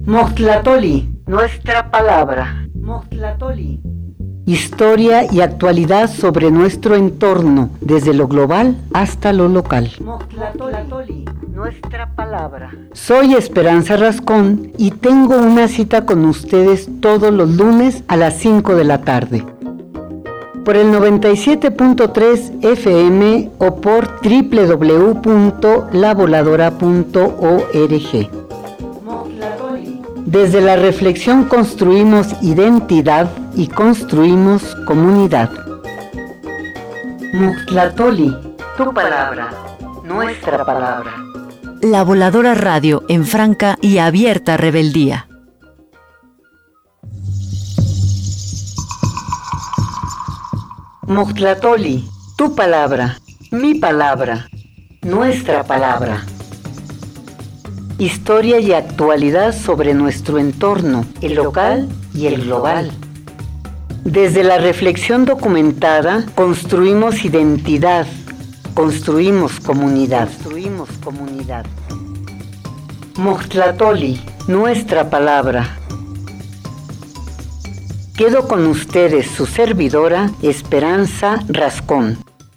Moctlatoli, nuestra palabra. Moctlatoli. Historia y actualidad sobre nuestro entorno, desde lo global hasta lo local. Moctlatoli, nuestra palabra. Soy Esperanza Rascón y tengo una cita con ustedes todos los lunes a las 5 de la tarde. Por el 97.3 FM o por www.lavoladora.org. Desde la reflexión construimos identidad y construimos comunidad. Moctlatoli, tu palabra, nuestra palabra. La Voladora Radio en franca y abierta rebeldía. Moctlatoli, tu palabra, mi palabra, nuestra palabra. Historia y actualidad sobre nuestro entorno, el local y el global. Desde la reflexión documentada, construimos identidad, construimos comunidad. Moctlatoli, nuestra palabra. Quedo con ustedes, su servidora, Esperanza Rascón.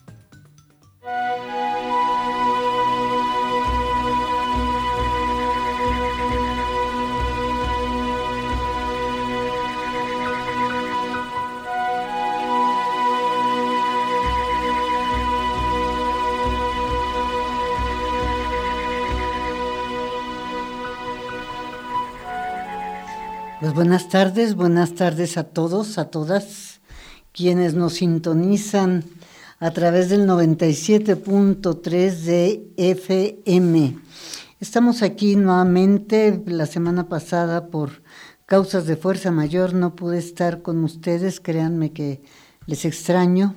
Pues buenas tardes a todos, a todas quienes nos sintonizan a través del 97.3 de FM. Estamos aquí nuevamente. La semana pasada, por causas de fuerza mayor, no pude estar con ustedes. Créanme que les extraño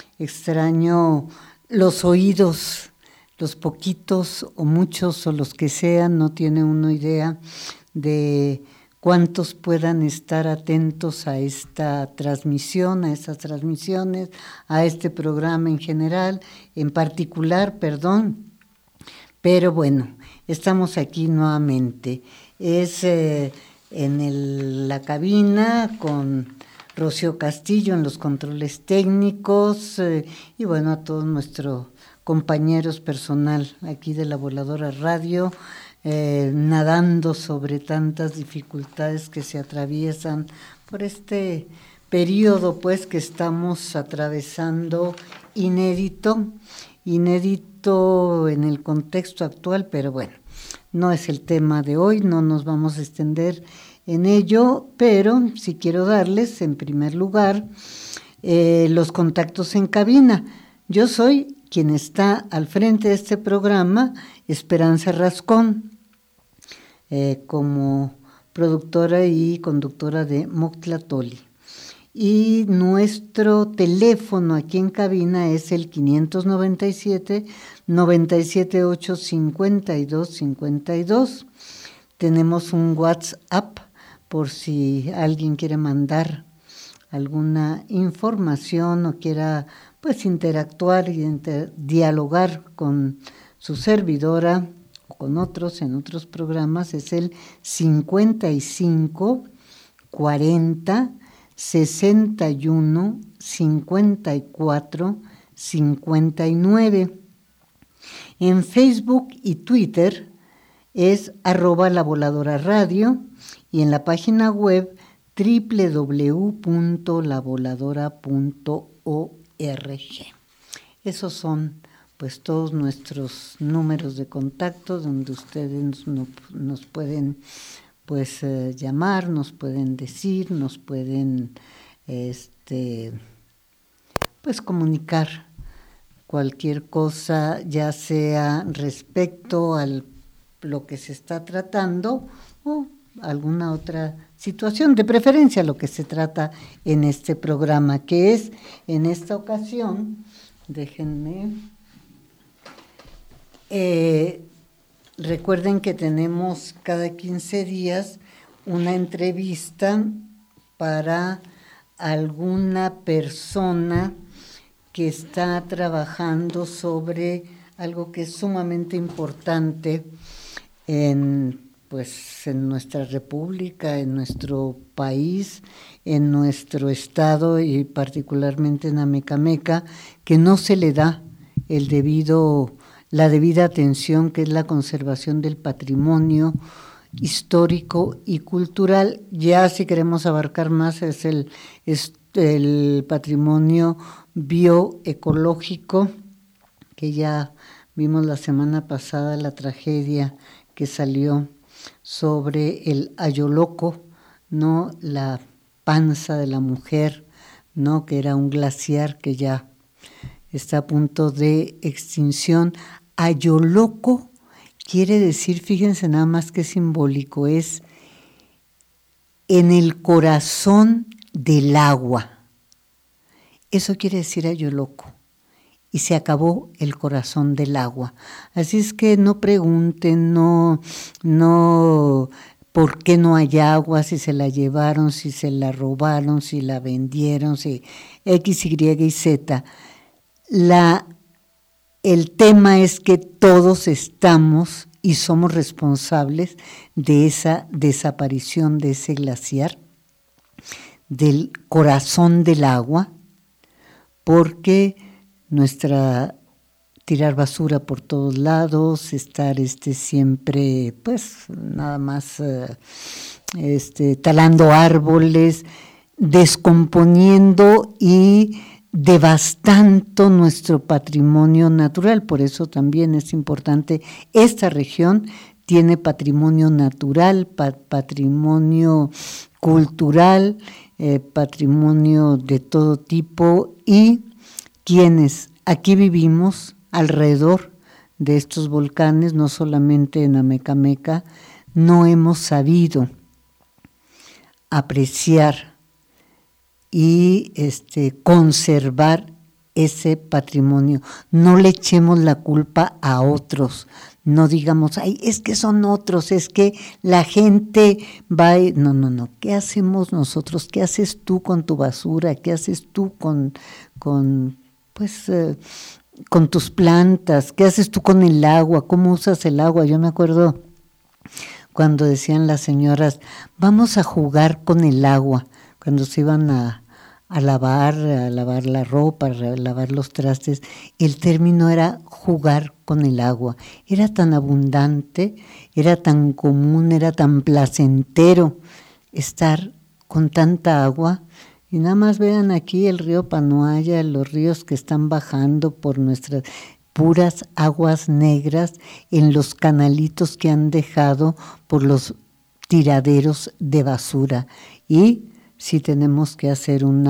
los oídos, los poquitos o muchos o los que sean, no tiene uno idea de cuántos puedan estar atentos a esta transmisión, a estas transmisiones, a este programa en general, en particular, pero bueno, estamos aquí nuevamente. Es la cabina con Rocío Castillo en los controles técnicos y bueno, a todos nuestros compañeros personal aquí de la Voladora Radio, nadando sobre tantas dificultades que se atraviesan por este periodo pues que estamos atravesando inédito en el contexto actual, pero bueno, no es el tema de hoy, no nos vamos a extender en ello, pero sí quiero darles en primer lugar los contactos en cabina. Yo soy quien está al frente de este programa, Esperanza Rascón, como productora y conductora de Moctlatoli. Y nuestro teléfono aquí en cabina es el 597-978-5252. Tenemos un WhatsApp por si alguien quiere mandar alguna información o quiera pues interactuar y dialogar con su servidora o con otros en otros programas. Es el 55 40 61 54 59. En Facebook y Twitter es @lavoladora_radio y en la página web www.lavoladora.org. Esos son pues todos nuestros números de contacto donde ustedes nos pueden pues llamar, nos pueden decir, nos pueden pues comunicar cualquier cosa, ya sea respecto a lo que se está tratando o alguna otra situación, de preferencia lo que se trata en este programa, que es en esta ocasión, déjenme, recuerden que tenemos cada 15 días una entrevista para alguna persona que está trabajando sobre algo que es sumamente importante en pues en nuestra república, en nuestro país, en nuestro estado y particularmente en Amecameca, que no se le da la debida atención, que es la conservación del patrimonio histórico y cultural. Ya si queremos abarcar más es el patrimonio bioecológico, que ya vimos la semana pasada la tragedia que salió sobre el Ayoloco, ¿no? La panza de la mujer, ¿no? Que era un glaciar que ya está a punto de extinción. Ayoloco quiere decir, fíjense nada más qué simbólico, es en el corazón del agua. Eso quiere decir Ayoloco. Y se acabó el corazón del agua. Así es que no pregunten, no, ¿por qué no hay agua? Si se la llevaron, si se la robaron, si la vendieron, si X, Y y Z. El tema es que todos estamos y somos responsables de esa desaparición de ese glaciar, del corazón del agua, porque tirar basura por todos lados, estar siempre, pues nada más talando árboles, descomponiendo y devastando nuestro patrimonio natural. Por eso también es importante, esta región tiene patrimonio natural, patrimonio cultural, patrimonio de todo tipo, y quienes aquí vivimos alrededor de estos volcanes, no solamente en Amecameca, no hemos sabido apreciar y conservar ese patrimonio. No le echemos la culpa a otros, no digamos, ay, es que son otros, es que la gente va... No, ¿qué hacemos nosotros? ¿Qué haces tú con tu basura? ¿Qué haces tú con tus plantas? ¿Qué haces tú con el agua? ¿Cómo usas el agua? Yo me acuerdo cuando decían las señoras, vamos a jugar con el agua, cuando se iban a lavar la ropa, a lavar los trastes, el término era jugar con el agua. Era tan abundante, era tan común, era tan placentero estar con tanta agua. Y nada más vean aquí el río Panuaya, los ríos que están bajando por nuestras puras aguas negras en los canalitos que han dejado por los tiraderos de basura. Y sí tenemos que hacer un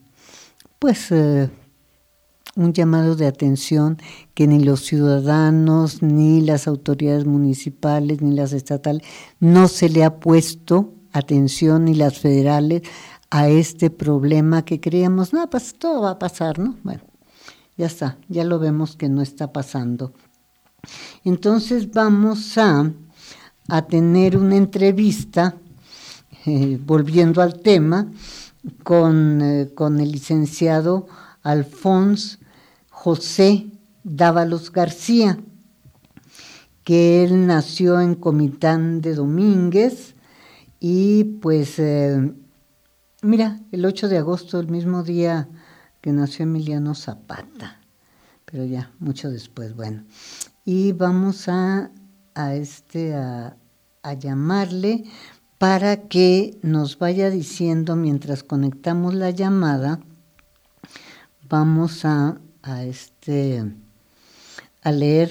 llamado de atención, que ni los ciudadanos, ni las autoridades municipales, ni las estatales, no se le ha puesto atención, ni las federales, a este problema que creíamos, no, pues todo va a pasar, ¿no? Bueno, ya está, ya lo vemos que no está pasando. Entonces vamos a tener una entrevista, volviendo al tema, con el licenciado Alfonso José Dávalos García, que él nació en Comitán de Domínguez y pues... mira, el 8 de agosto, el mismo día que nació Emiliano Zapata, pero ya mucho después, bueno. Y vamos a llamarle para que nos vaya diciendo, mientras conectamos la llamada, vamos a leer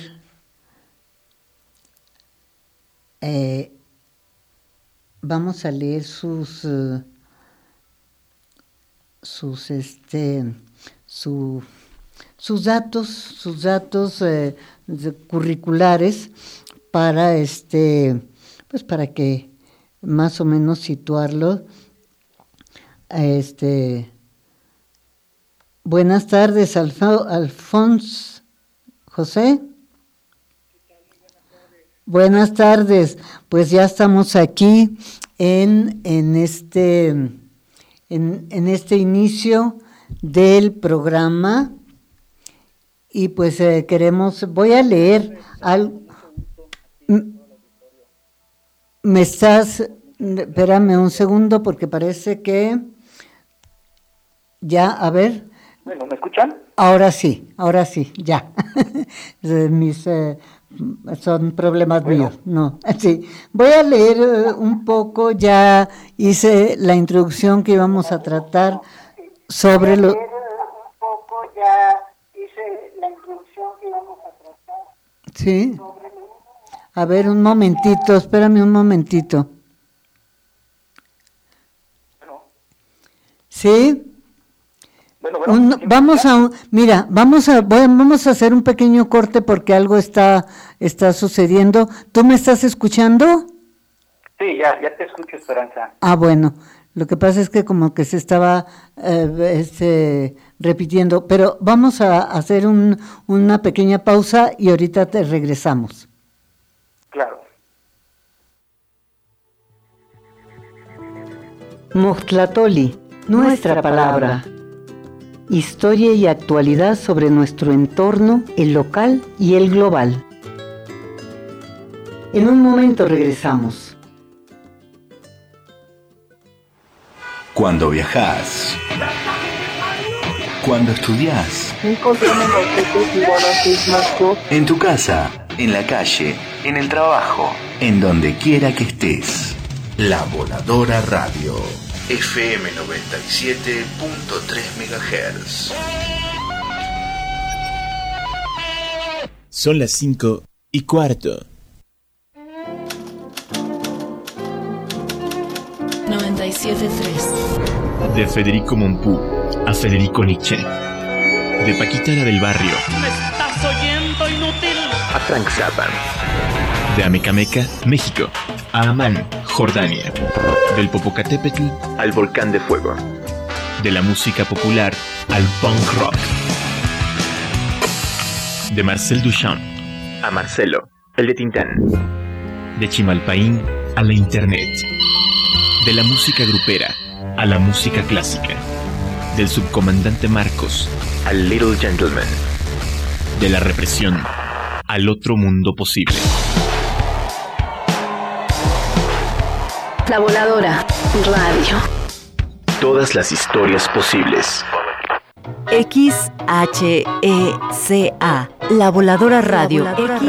vamos a leer sus datos curriculares para pues para que más o menos situarlo. Buenas tardes, Alfonso José. Buenas tardes, pues ya estamos aquí en este inicio del programa y pues voy a leer algo. Espérame un segundo porque parece que ya, a ver. Bueno, ¿me escuchan? Ahora sí, ya. Son problemas míos. No, sí. Voy a leer un poco, ya hice la introducción que íbamos a tratar sobre lo... Sí. A ver, un momentito, espérame un momentito. ¿Sí? Vamos a hacer un pequeño corte porque algo está sucediendo. ¿Tú me estás escuchando? Sí, ya te escucho, Esperanza. Ah, bueno, lo que pasa es que como que se estaba repitiendo, pero vamos a hacer una pequeña pausa y ahorita te regresamos. Claro. Moxtlatoli, nuestra palabra. Historia y actualidad sobre nuestro entorno, el local y el global. En un momento regresamos. Cuando viajás, cuando estudiás, en tu casa, en la calle, en el trabajo, en donde quiera que estés. La Voladora Radio, FM 97.3 MHz. Son las 5:15. 97.3. De Federico Mompou a Federico Nietzsche. De Paquita la del Barrio. ¿Me estás oyendo, inútil? A Frank Zappa. De Amecameca, México, a Amán, Jordania. Del Popocatépetl al Volcán de Fuego. De la música popular al punk rock. De Marcel Duchamp a Marcelo, el de Tintán. De Chimalpaín a la internet. De la música grupera a la música clásica. Del subcomandante Marcos al Little Gentleman. De la represión al otro mundo posible. La Voladora Radio. Todas las historias posibles. XHECA. La Voladora Radio.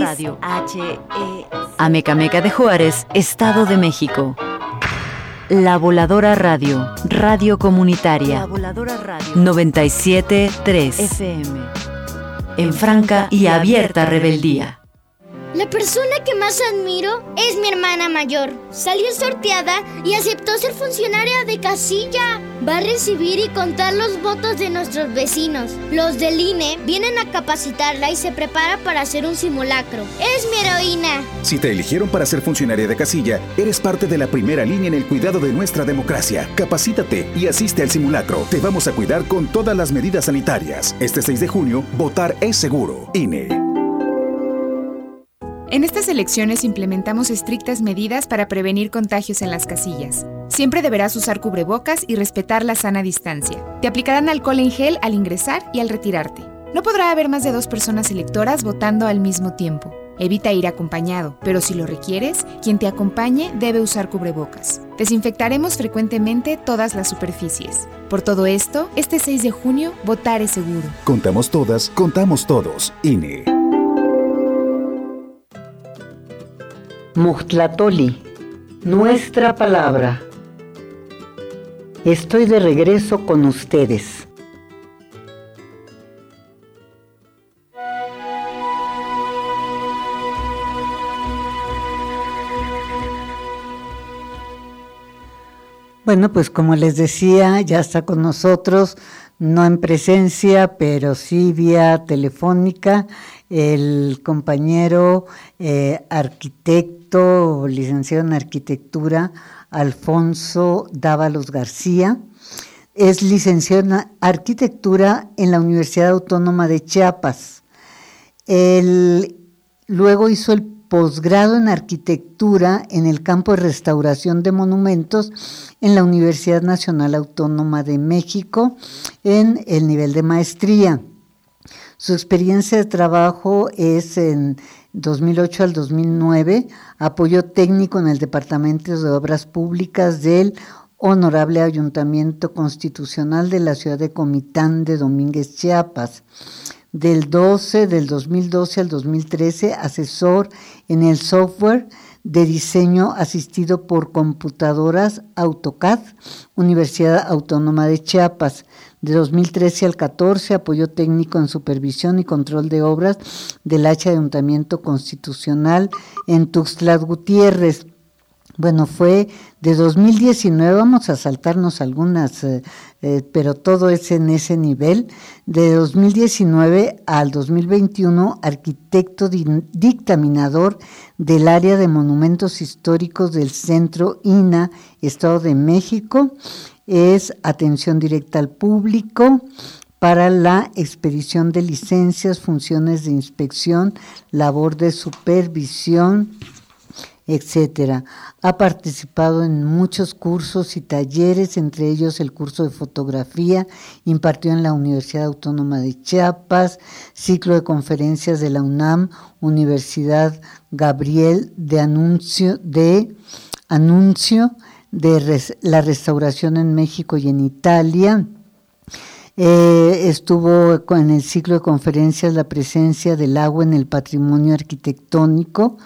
Amecameca de Juárez, Estado de México. La Voladora Radio. Radio comunitaria. La Voladora Radio. 97.3 FM. En franca y abierta rebeldía. La persona que más admiro es mi hermana mayor. Salió sorteada y aceptó ser funcionaria de casilla. Va a recibir y contar los votos de nuestros vecinos. Los del INE vienen a capacitarla y se prepara para hacer un simulacro. Es mi heroína. Si te eligieron para ser funcionaria de casilla, eres parte de la primera línea en el cuidado de nuestra democracia. Capacítate y asiste al simulacro. Te vamos a cuidar con todas las medidas sanitarias. Este 6 de junio, votar es seguro. INE. En estas elecciones implementamos estrictas medidas para prevenir contagios en las casillas. Siempre deberás usar cubrebocas y respetar la sana distancia. Te aplicarán alcohol en gel al ingresar y al retirarte. No podrá haber más de 2 personas electoras votando al mismo tiempo. Evita ir acompañado, pero si lo requieres, quien te acompañe debe usar cubrebocas. Desinfectaremos frecuentemente todas las superficies. Por todo esto, este 6 de junio, votar es seguro. Contamos todas, contamos todos. INE. Moxtlatoli, nuestra palabra. Estoy de regreso con ustedes. Bueno, pues como les decía, ya está con nosotros, no en presencia, pero sí vía telefónica, el compañero arquitecto, licenciado en arquitectura, Alfonso Dávalos García. Es licenciado en arquitectura en la Universidad Autónoma de Chiapas. Él luego hizo el posgrado en arquitectura en el campo de restauración de monumentos en la Universidad Nacional Autónoma de México en el nivel de maestría. Su experiencia de trabajo es 2008 al 2009, apoyo técnico en el Departamento de Obras Públicas del Honorable Ayuntamiento Constitucional de la ciudad de Comitán de Domínguez, Chiapas. Del 2012 al 2013, asesor en el software de diseño asistido por computadoras AutoCAD, Universidad Autónoma de Chiapas. De 2013 al 14, apoyo técnico en supervisión y control de obras del Ayuntamiento Constitucional en Tuxtla Gutiérrez. Bueno, fue de 2019, vamos a saltarnos algunas, pero todo es en ese nivel. De 2019 al 2021, arquitecto dictaminador del área de monumentos históricos del Centro INAH, Estado de México. Es atención directa al público para la expedición de licencias, funciones de inspección, labor de supervisión, etcétera. Ha participado en muchos cursos y talleres, entre ellos el curso de fotografía impartido en la Universidad Autónoma de Chiapas, ciclo de conferencias de la UNAM, Universidad Gabriel de Anuncio de la restauración en México y en Italia. Estuvo en el ciclo de conferencias La presencia del agua en el patrimonio arquitectónico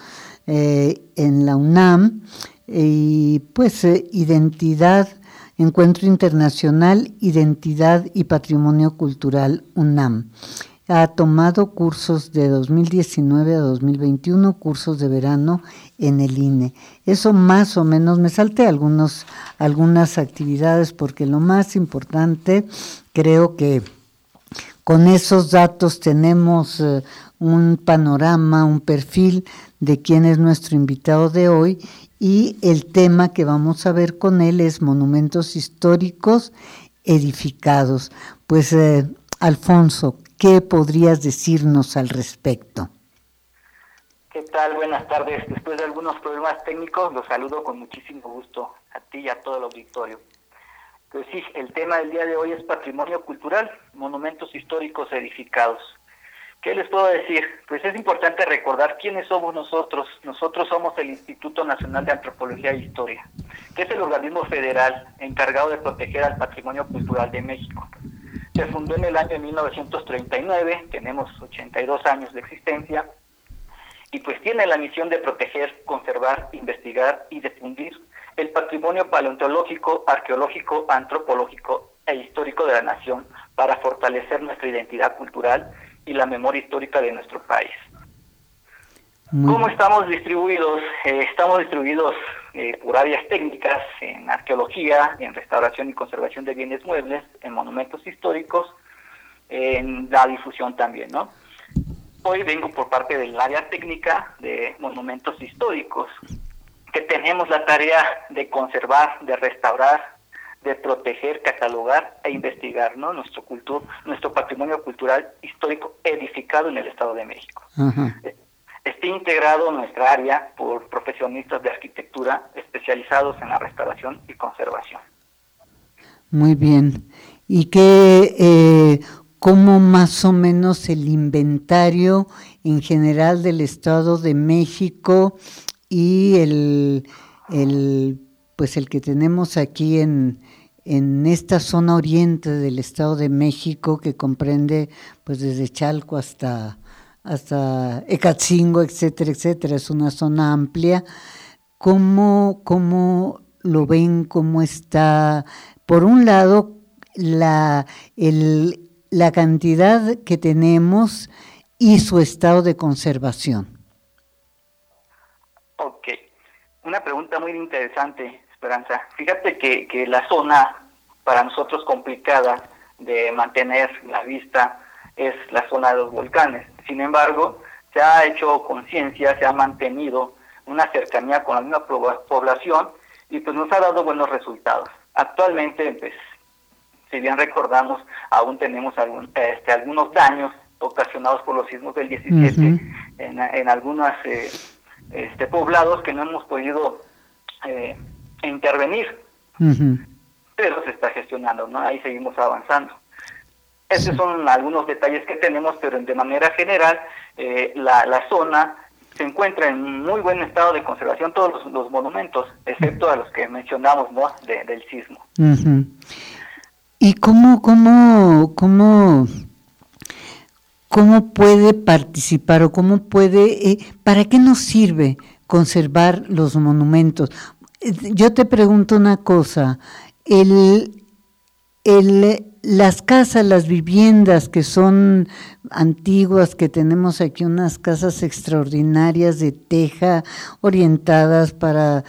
en la UNAM, y pues identidad, encuentro internacional, identidad y patrimonio cultural UNAM. Ha tomado cursos de 2019 a 2021, cursos de verano en el INE. Eso más o menos, me salté algunas actividades porque lo más importante, creo que con esos datos tenemos un panorama, un perfil de quién es nuestro invitado de hoy, y el tema que vamos a ver con él es monumentos históricos edificados. Pues Alfonso, ¿qué podrías decirnos al respecto? ¿Qué tal? Buenas tardes. Después de algunos problemas técnicos, los saludo con muchísimo gusto a ti y a todo el auditorio. Pues sí, el tema del día de hoy es patrimonio cultural, monumentos históricos edificados. ¿Qué les puedo decir? Pues es importante recordar quiénes somos nosotros. Nosotros somos el Instituto Nacional de Antropología e Historia, que es el organismo federal encargado de proteger al patrimonio cultural de México. Se fundó en el año 1939, tenemos 82 años de existencia, y pues tiene la misión de proteger, conservar, investigar y difundir el patrimonio paleontológico, arqueológico, antropológico e histórico de la nación para fortalecer nuestra identidad cultural y la memoria histórica de nuestro país. ¿Cómo estamos distribuidos? Estamos distribuidos por áreas técnicas, en arqueología, en restauración y conservación de bienes muebles, en monumentos históricos, en la difusión también, ¿no? Hoy vengo por parte del área técnica de monumentos históricos, que tenemos la tarea de conservar, de restaurar, de proteger, catalogar e investigar, ¿no? Nuestro patrimonio cultural histórico edificado en el Estado de México. Uh-huh. Está integrado nuestra área por profesionistas de arquitectura especializados en la restauración y conservación. Muy bien. ¿Y cómo más o menos el inventario en general del Estado de México y el que tenemos aquí en esta zona oriente del Estado de México, que comprende pues desde Chalco hasta Ecatzingo, etcétera, etcétera? Es una zona amplia. ¿Cómo lo ven? ¿Cómo está? Por un lado, la cantidad que tenemos y su estado de conservación. Ok, una pregunta muy interesante, Esperanza. Fíjate que la zona para nosotros complicada de mantener la vista es la zona de los volcanes. Sin embargo, se ha hecho conciencia, se ha mantenido una cercanía con la misma población y pues nos ha dado buenos resultados. Actualmente, pues, si bien recordamos, aún tenemos algunos daños ocasionados por los sismos del 17 uh-huh. en algunos poblados que no hemos podido intervenir, uh-huh. pero se está gestionando, ¿no? Ahí seguimos avanzando. Estos son algunos detalles que tenemos, pero de manera general la zona se encuentra en muy buen estado de conservación todos los monumentos, excepto a los que mencionamos, ¿no? Del sismo. Uh-huh. ¿Y cómo puede participar o cómo puede, para qué nos sirve conservar los monumentos? Yo te pregunto una cosa, las casas, las viviendas que son antiguas, que tenemos aquí unas casas extraordinarias de teja, orientadas para,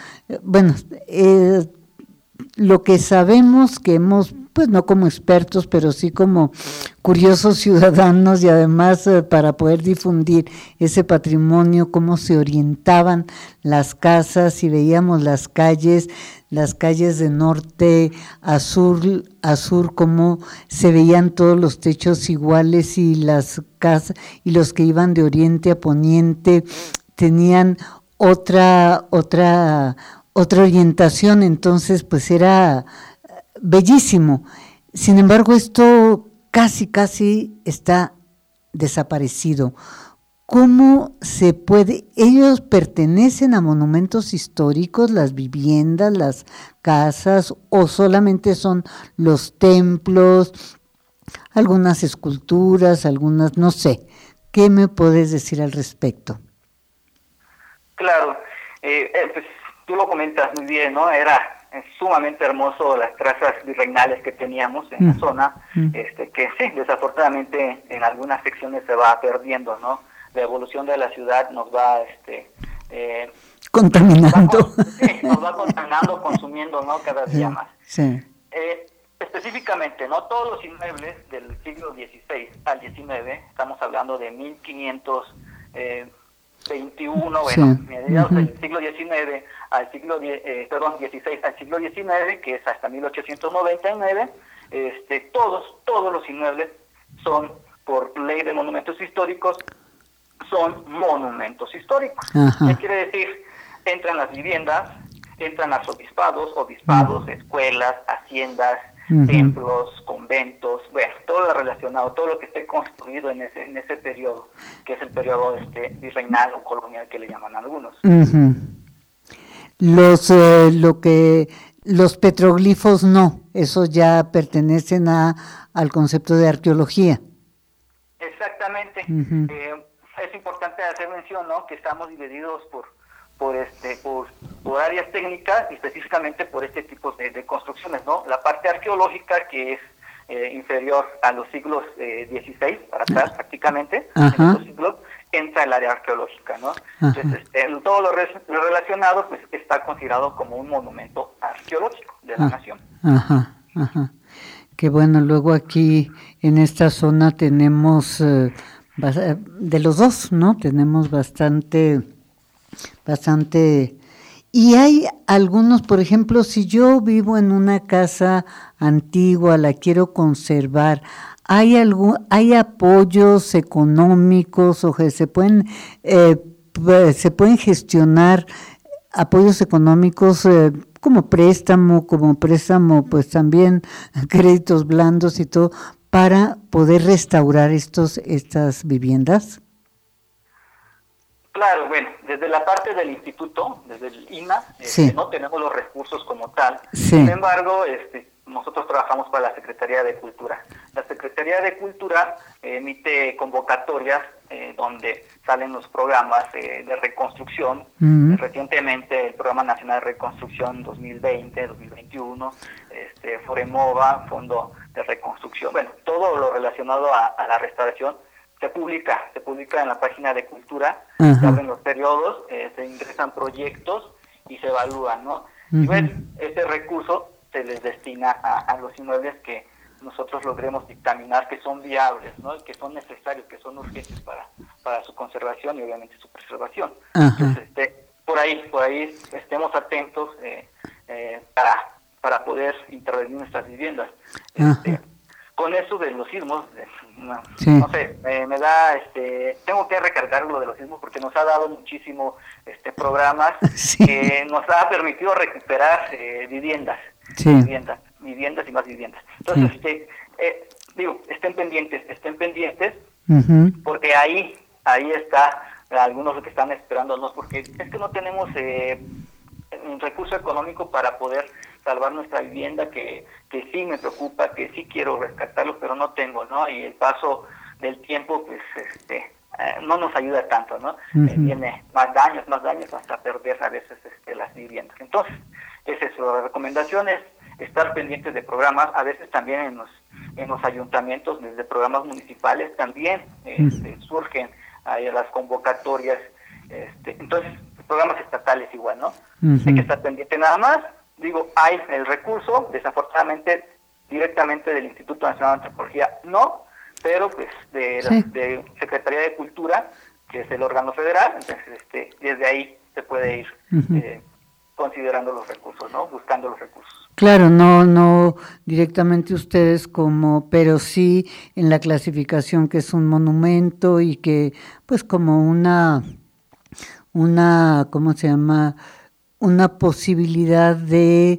lo que sabemos que hemos, pues no como expertos, pero sí como curiosos ciudadanos y además para poder difundir ese patrimonio, cómo se orientaban las casas y veíamos las calles de norte a sur, cómo se veían todos los techos iguales y las casas y los que iban de oriente a poniente tenían otra orientación, entonces pues era bellísimo. Sin embargo, esto casi está desaparecido. ¿Cómo se puede? ¿Ellos pertenecen a monumentos históricos, las viviendas, las casas, o solamente son los templos, algunas esculturas, algunas, no sé? ¿Qué me puedes decir al respecto? Claro, pues tú lo comentas muy bien, ¿no? Era sumamente hermoso las trazas virreinales que teníamos en la zona, que sí, desafortunadamente en algunas secciones se va perdiendo, ¿no? La evolución de la ciudad nos va contaminando. Nos va contaminando, consumiendo, ¿no? Cada día más. Sí. Específicamente, ¿no? Todos los inmuebles del siglo XVI al XIX, estamos hablando de 1521, mediados del siglo XIX al siglo XVI al siglo XIX, que es hasta 1899, todos los inmuebles son, por ley de monumentos históricos, son monumentos históricos. Ajá. ¿Qué quiere decir? Entran las viviendas, entran arzobispados, escuelas, haciendas, templos, conventos, todo lo relacionado, todo lo que esté construido en ese periodo, que es el periodo virreinal o colonial que le llaman algunos. Uh-huh. Los petroglifos no, esos ya pertenecen al concepto de arqueología. Exactamente. Uh-huh. Es importante hacer mención, ¿no? Que estamos divididos por áreas técnicas y específicamente por este tipo de construcciones, ¿no? La parte arqueológica, que es inferior a los siglos XVI para atrás prácticamente, en estos siglos entra el área arqueológica, ¿no? Entonces, todo lo relacionado pues está considerado como un monumento arqueológico de la nación. Ajá. Que bueno, luego aquí en esta zona tenemos de los dos, ¿no? Tenemos bastante, y hay algunos, por ejemplo, si yo vivo en una casa antigua, la quiero conservar, ¿hay apoyos económicos o que se pueden gestionar apoyos económicos como préstamo, pues también créditos blandos y todo, para poder restaurar estas viviendas? Claro, bueno, desde la parte del instituto, desde el INA, no tenemos los recursos como tal. Sí. Sin embargo, nosotros trabajamos para la Secretaría de Cultura. La Secretaría de Cultura emite convocatorias donde salen los programas de reconstrucción. Uh-huh. Recientemente el Programa Nacional de Reconstrucción 2020-2021, Foremova, Fondo de Reconstrucción. Bueno, todo lo relacionado a la restauración se publica en la página de Cultura. Uh-huh. Se abren los periodos, se ingresan proyectos y se evalúan, ¿no? Uh-huh. Y bueno, ese recurso se les destina a los inmuebles que nosotros logremos dictaminar que son viables, ¿no? Que son necesarios, que son urgentes para su conservación y obviamente su preservación. Uh-huh. Entonces, por ahí estemos atentos para poder intervenir en nuestras viviendas. Uh-huh. Con eso de los sismos, sí. No sé, me da, tengo que recargar lo de los sismos porque nos ha dado muchísimo programas sí. que nos ha permitido recuperar viviendas, sí. viviendas y más viviendas. Entonces, sí. Estén pendientes, uh-huh. porque ahí está algunos que están esperándonos, porque es que no tenemos un recurso económico para poder salvar nuestra vivienda, que sí me preocupa, que sí quiero rescatarlo, pero no tengo, ¿no? Y el paso del tiempo, pues, no nos ayuda tanto, ¿no? Viene más daños, hasta perder a veces las viviendas. Entonces, es eso, la recomendación es estar pendientes de programas, a veces también en los ayuntamientos, desde programas municipales también surgen las convocatorias, entonces programas estatales igual, ¿no? Hay que estar pendiente nada más. Digo, hay el recurso, desafortunadamente directamente del Instituto Nacional de Antropología no, pero pues de Secretaría de Cultura, que es el órgano federal, entonces desde ahí se puede ir considerando los recursos, ¿no? Buscando los recursos. Claro, no directamente ustedes pero sí en la clasificación que es un monumento y que pues como una ¿cómo se llama? Una posibilidad de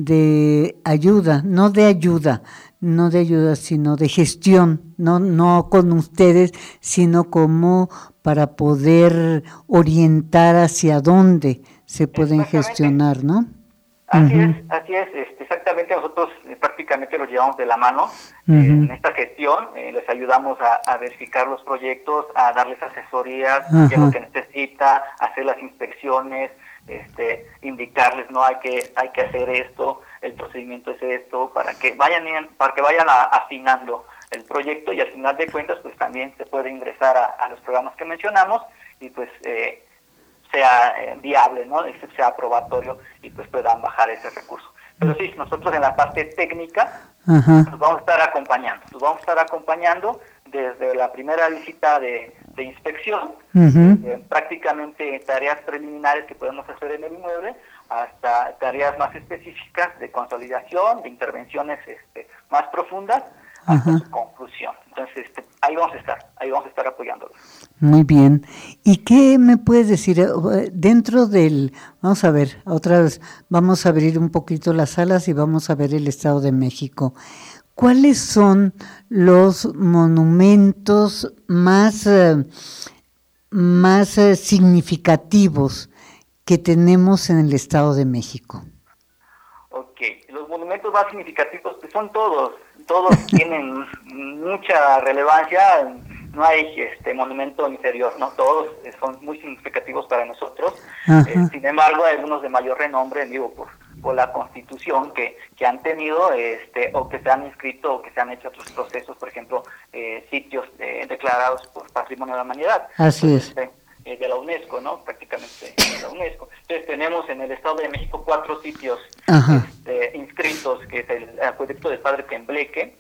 ayuda, no de ayuda, sino de gestión, no con ustedes, sino como para poder orientar hacia dónde se pueden gestionar, ¿no? Así es, exactamente. Nosotros prácticamente los llevamos de la mano en esta gestión, les ayudamos a verificar los proyectos, a darles asesorías, qué es lo que necesita, hacer las inspecciones, indicarles, no hay que hacer esto, el procedimiento es esto, para que vayan afinando el proyecto, y al final de cuentas pues también se puede ingresar a los programas que mencionamos y pues sea viable, ¿no? Sea probatorio y pues puedan bajar ese recurso. Pero sí, nosotros en la parte técnica nos vamos a estar acompañando desde la primera visita de inspección, prácticamente tareas preliminares que podemos hacer en el inmueble, hasta tareas más específicas de consolidación, de intervenciones más profundas, hasta su conclusión. Entonces, ahí vamos a estar apoyándolos. Muy bien. ¿Y qué me puedes decir dentro vamos a ver, otra vez, vamos a abrir un poquito las salas y vamos a ver el Estado de México? ¿Cuáles son los monumentos más significativos que tenemos en el Estado de México? Ok, los monumentos más significativos pues son todos tienen mucha relevancia, no hay monumento inferior, no, todos son muy significativos para nosotros. Sin embargo, hay algunos de mayor renombre, digo, por la Constitución que han tenido, o que se han inscrito, o que se han hecho otros procesos, por ejemplo, sitios declarados por Patrimonio de la Humanidad. Así es. De la UNESCO, ¿no? Prácticamente de la UNESCO. Entonces tenemos en el Estado de México 4 sitios inscritos, que es el Acueducto del Padre Tembleque,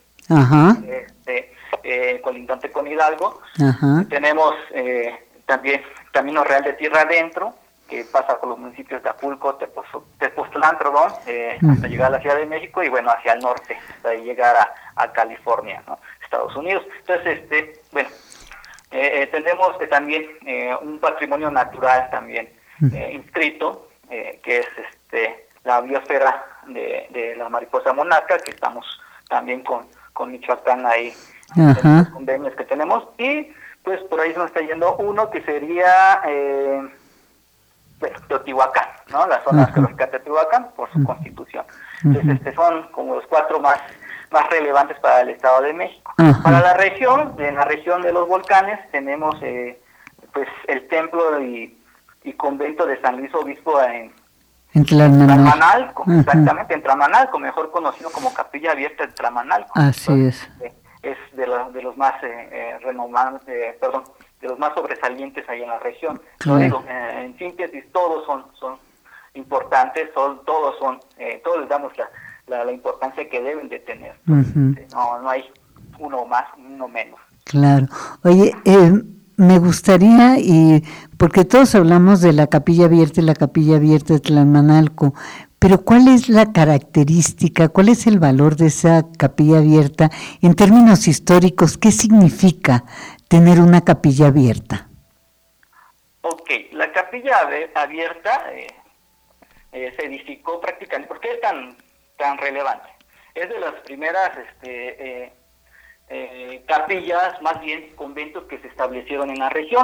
colindante con Hidalgo. Tenemos también Camino Real de Tierra Adentro, que pasa por los municipios de Acapulco, Tepoztlán, hasta llegar a la Ciudad de México, y bueno, hacia el norte, hasta llegar a California, ¿no? Estados Unidos. Entonces, tenemos también un patrimonio natural también inscrito, que es la biosfera de la mariposa monarca, que estamos también con Michoacán ahí, en los convenios que tenemos, y pues por ahí se nos está yendo uno que sería Teotihuacán, ¿no? La zona arqueológica de Teotihuacán, por su constitución. Entonces son como los 4 más relevantes para el Estado de México. Para la región, en la región de los volcanes, tenemos pues el templo y convento de San Luis Obispo en Tlamanalco, exactamente, en Tlamanalco, mejor conocido como Capilla Abierta de Tlamanalco. Así es. Es de los más renombrados, de los más sobresalientes ahí en la región. Lo digo, en síntesis, todos son importantes, todos les damos la importancia que deben de tener. No hay uno más, uno menos. Claro. Oye, me gustaría, porque todos hablamos de la Capilla Abierta y la Capilla Abierta de Tlamanalco, pero ¿cuál es la característica, cuál es el valor de esa Capilla Abierta en términos históricos? ¿Qué significa tener una capilla abierta? Ok, la Capilla Abierta se edificó prácticamente, ¿por qué es tan relevante? Es de las primeras capillas, más bien conventos, que se establecieron en la región.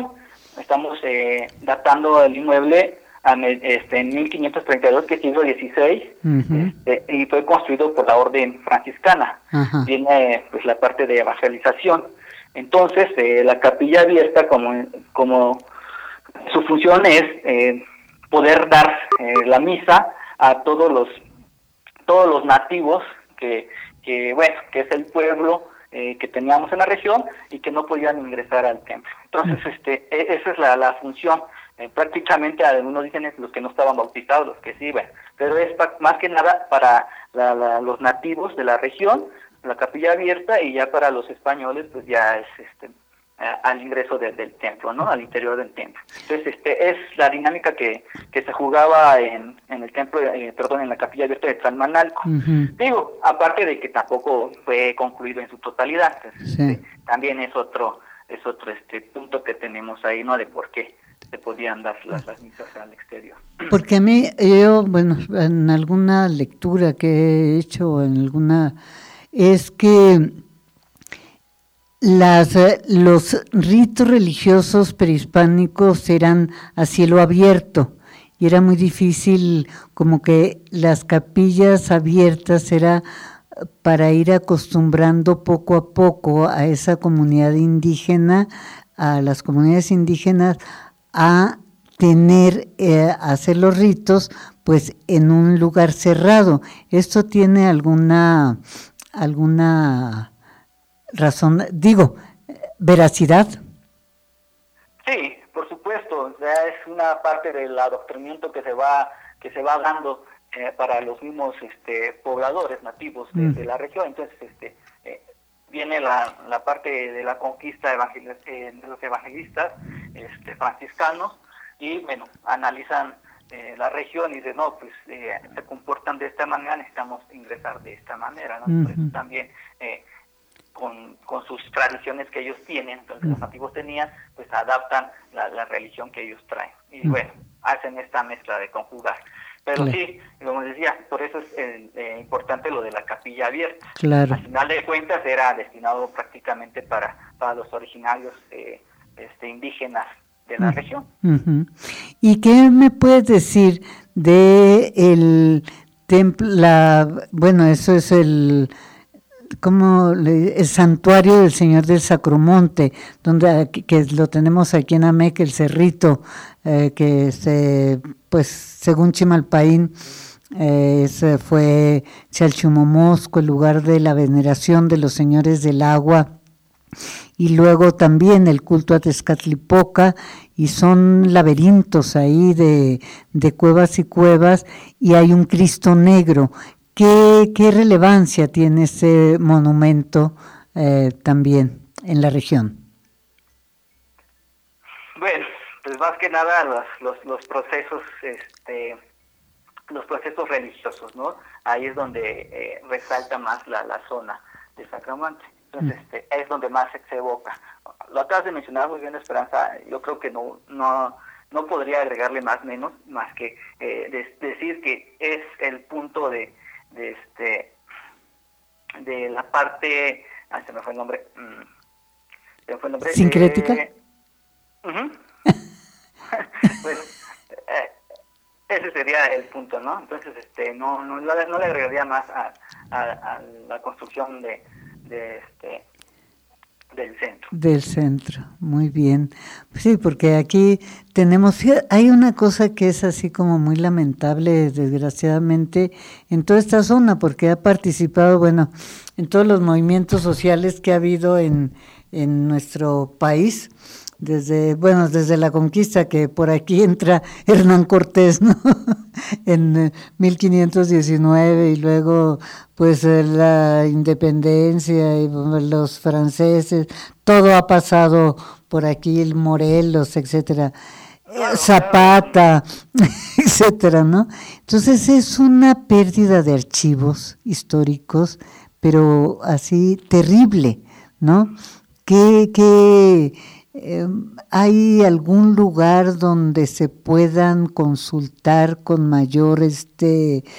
datando el inmueble en 1532, que es siglo XVI, y fue construido por la orden franciscana. Viene pues la parte de evangelización. Entonces, la capilla abierta, como su función es poder dar la misa a todos los nativos que es el pueblo que teníamos en la región y que no podían ingresar al templo. Entonces, esa es la función. Prácticamente algunos dicen los que no estaban bautizados, los que sí, pero es más que nada para los nativos de la región, la capilla abierta, y ya para los españoles pues ya es al ingreso del templo, ¿no? Al interior del templo. Entonces, es la dinámica que se jugaba en el templo, en la capilla abierta de Tlalmanalco. Digo, aparte de que tampoco fue concluido en su totalidad. Entonces, también es otro punto que tenemos ahí, ¿no? De por qué se podían dar las misas al exterior. Porque a mí, en alguna lectura que he hecho, es que los ritos religiosos prehispánicos eran a cielo abierto y era muy difícil, como que las capillas abiertas era para ir acostumbrando poco a poco a esa comunidad indígena, a las comunidades indígenas, a hacer los ritos pues en un lugar cerrado. ¿Esto tiene alguna razón, veracidad? Sí, por supuesto. O sea, es una parte del adoctrinamiento que se va dando para los mismos pobladores nativos de la región. Entonces, viene la parte de la conquista de los evangelistas franciscanos, y analizan la región y dicen, no, pues se comportan de esta manera, necesitamos ingresar de esta manera, ¿no? Pues, también con sus tradiciones que ellos tienen, entonces los nativos tenían, pues adaptan la religión que ellos traen, y hacen esta mezcla de conjugar. Pero sí, como decía, por eso es importante lo de la capilla abierta. Claro. Al final de cuentas era destinado prácticamente para los originarios indígenas de la región. ¿Y qué me puedes decir de el templo? Eso es el santuario del Señor del Sacromonte, que lo tenemos aquí en Ameca, el cerrito, que según Chimalpaín fue Chalchumomosco, el lugar de la veneración de los señores del agua, y luego también el culto a Tezcatlipoca, y son laberintos ahí de cuevas y cuevas, y hay un Cristo negro. ¿Qué relevancia tiene ese monumento también en la región? Bueno, pues más que nada los procesos religiosos, ¿no? Ahí es donde resalta más la zona de Sacromonte. Entonces, es donde más se evoca. Lo acabas de mencionar muy bien, Esperanza. Yo creo que no podría agregarle más que decir que es el punto de la parte, se me fue el nombre, ¿sincrética? Pues ese sería el punto, ¿no? Entonces, no le agregaría más a la construcción del centro, muy bien. Sí, porque aquí hay una cosa que es así como muy lamentable, desgraciadamente, en toda esta zona, porque ha participado, en todos los movimientos sociales que ha habido en nuestro país, desde la conquista, que por aquí entra Hernán Cortés, ¿no? En 1519, y luego pues la independencia y los franceses, todo ha pasado por aquí, el Morelos, etcétera, Zapata, etcétera, ¿no? Entonces es una pérdida de archivos históricos, pero así terrible, ¿no? ¿Hay algún lugar donde se puedan consultar con mayor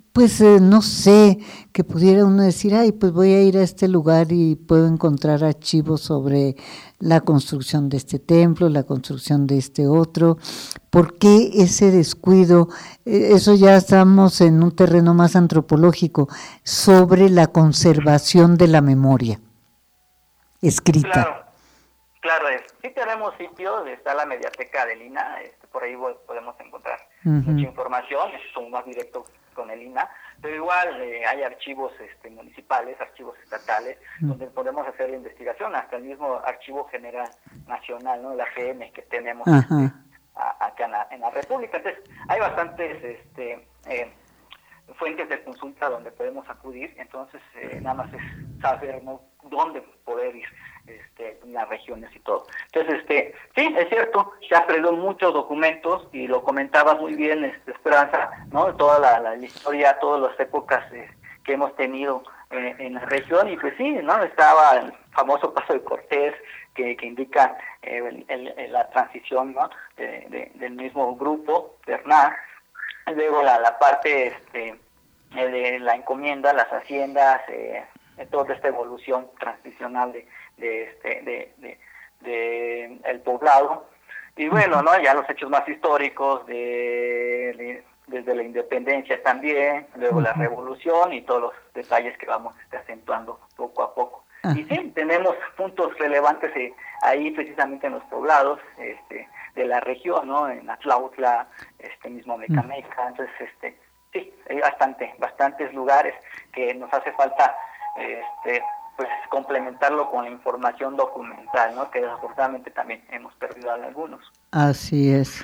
pues no sé, que pudiera uno decir, ay, pues voy a ir a este lugar y puedo encontrar archivos sobre la construcción de este templo, la construcción de este otro. ¿Por qué ese descuido? Eso ya estamos en un terreno más antropológico, sobre la conservación de la memoria escrita. Claro, sí tenemos sitios, está la mediateca del INAH, por ahí podemos encontrar mucha información, somos más directos con el INAH, pero igual hay archivos municipales, archivos estatales, donde podemos hacer la investigación, hasta el mismo Archivo General Nacional, ¿no? La GM que tenemos acá en la República. Entonces, hay bastantes fuentes de consulta donde podemos acudir, entonces nada más es saber, ¿no?, dónde poder ir en las regiones y todo. Entonces, sí, es cierto, se han perdido muchos documentos y lo comentabas muy bien, Esperanza, ¿no? Toda la historia, todas las épocas que hemos tenido en la región, y pues sí, ¿no? Estaba el famoso Paso de Cortés, que indica la transición, ¿no?, del mismo grupo, Bernard. Luego la parte de la encomienda, las haciendas, toda esta evolución transicional de el poblado, y bueno, ¿no?, ya los hechos más históricos desde la independencia también, luego la revolución y todos los detalles que vamos acentuando poco a poco. Y sí, tenemos puntos relevantes ahí precisamente en los poblados de la región, ¿no?, en Atlautla, mismo Mecameca. Entonces, sí, hay bastantes lugares que nos hace falta pues complementarlo con la información documental, ¿no?, que desafortunadamente también hemos perdido algunos. Así es,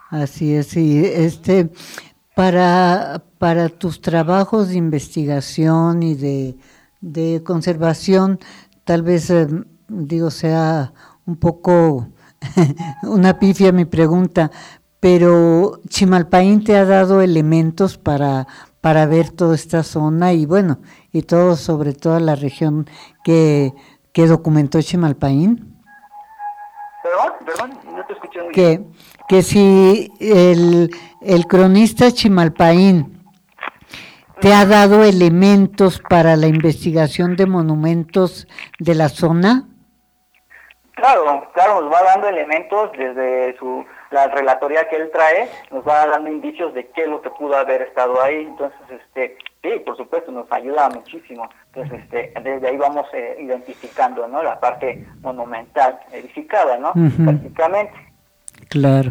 y para tus trabajos de investigación y de conservación, tal vez sea un poco una pifia mi pregunta, pero Chimalpaín te ha dado elementos para ver toda esta zona y bueno, y todo, sobre toda la región que documentó Chimalpaín. Perdón, no te escuché muy bien. Que si el cronista Chimalpaín te ha dado elementos para la investigación de monumentos de la zona. Claro, nos va dando elementos desde la relatoría que él trae, nos va dando indicios de qué es lo que pudo haber estado ahí. Entonces, sí, por supuesto, nos ayuda muchísimo. Entonces, desde ahí vamos identificando, ¿no?, la parte monumental edificada, ¿no?, prácticamente. Claro.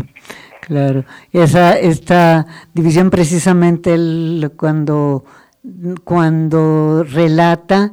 Esta división, precisamente, él cuando relata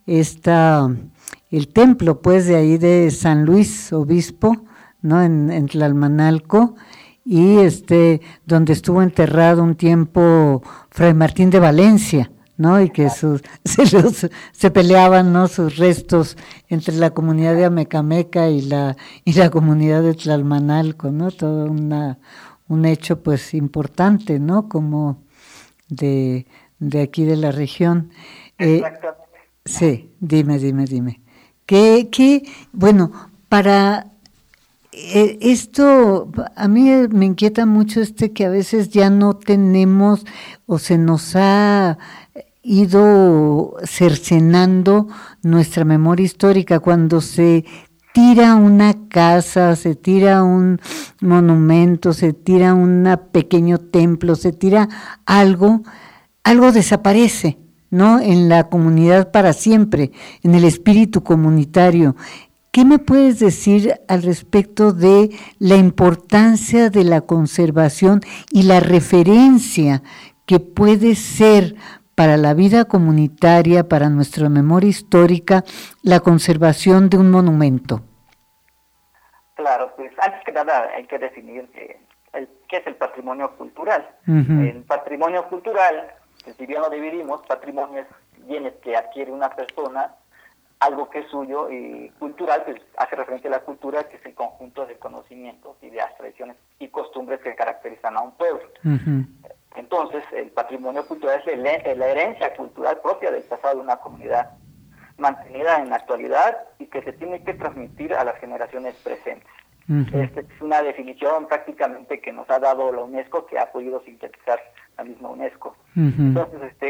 el templo, pues, de ahí de San Luis Obispo, ¿no?, en Tlalmanalco, y donde estuvo enterrado un tiempo Fray Martín de Valencia, ¿no?, y que se peleaban, ¿no?, sus restos entre la comunidad de Amecameca y la comunidad de Tlalmanalco, ¿no?, todo un hecho, pues, importante, ¿no?, como de aquí de la región. Exactamente. Sí, dime. ¿Qué? Bueno, para esto, a mí me inquieta mucho que a veces ya no tenemos, o se nos ha ido cercenando nuestra memoria histórica. Cuando se tira una casa, se tira un monumento, se tira un pequeño templo, se tira algo desaparece, ¿no?, en la comunidad para siempre, en el espíritu comunitario. ¿Qué me puedes decir al respecto de la importancia de la conservación y la referencia que puede ser para la vida comunitaria, para nuestra memoria histórica, la conservación de un monumento? Claro, pues antes que nada hay que definir qué es el patrimonio cultural. El patrimonio cultural, si bien lo dividimos, patrimonio es bienes que adquiere una persona, algo que es suyo, y cultural, pues hace referencia a la cultura, que es el conjunto de conocimientos, ideas, tradiciones y costumbres que caracterizan a un pueblo. Entonces, el patrimonio cultural es la herencia cultural propia del pasado de una comunidad, mantenida en la actualidad y que se tiene que transmitir a las generaciones presentes. Esta es una definición prácticamente que nos ha dado la UNESCO, que ha podido sintetizar la misma UNESCO. Entonces,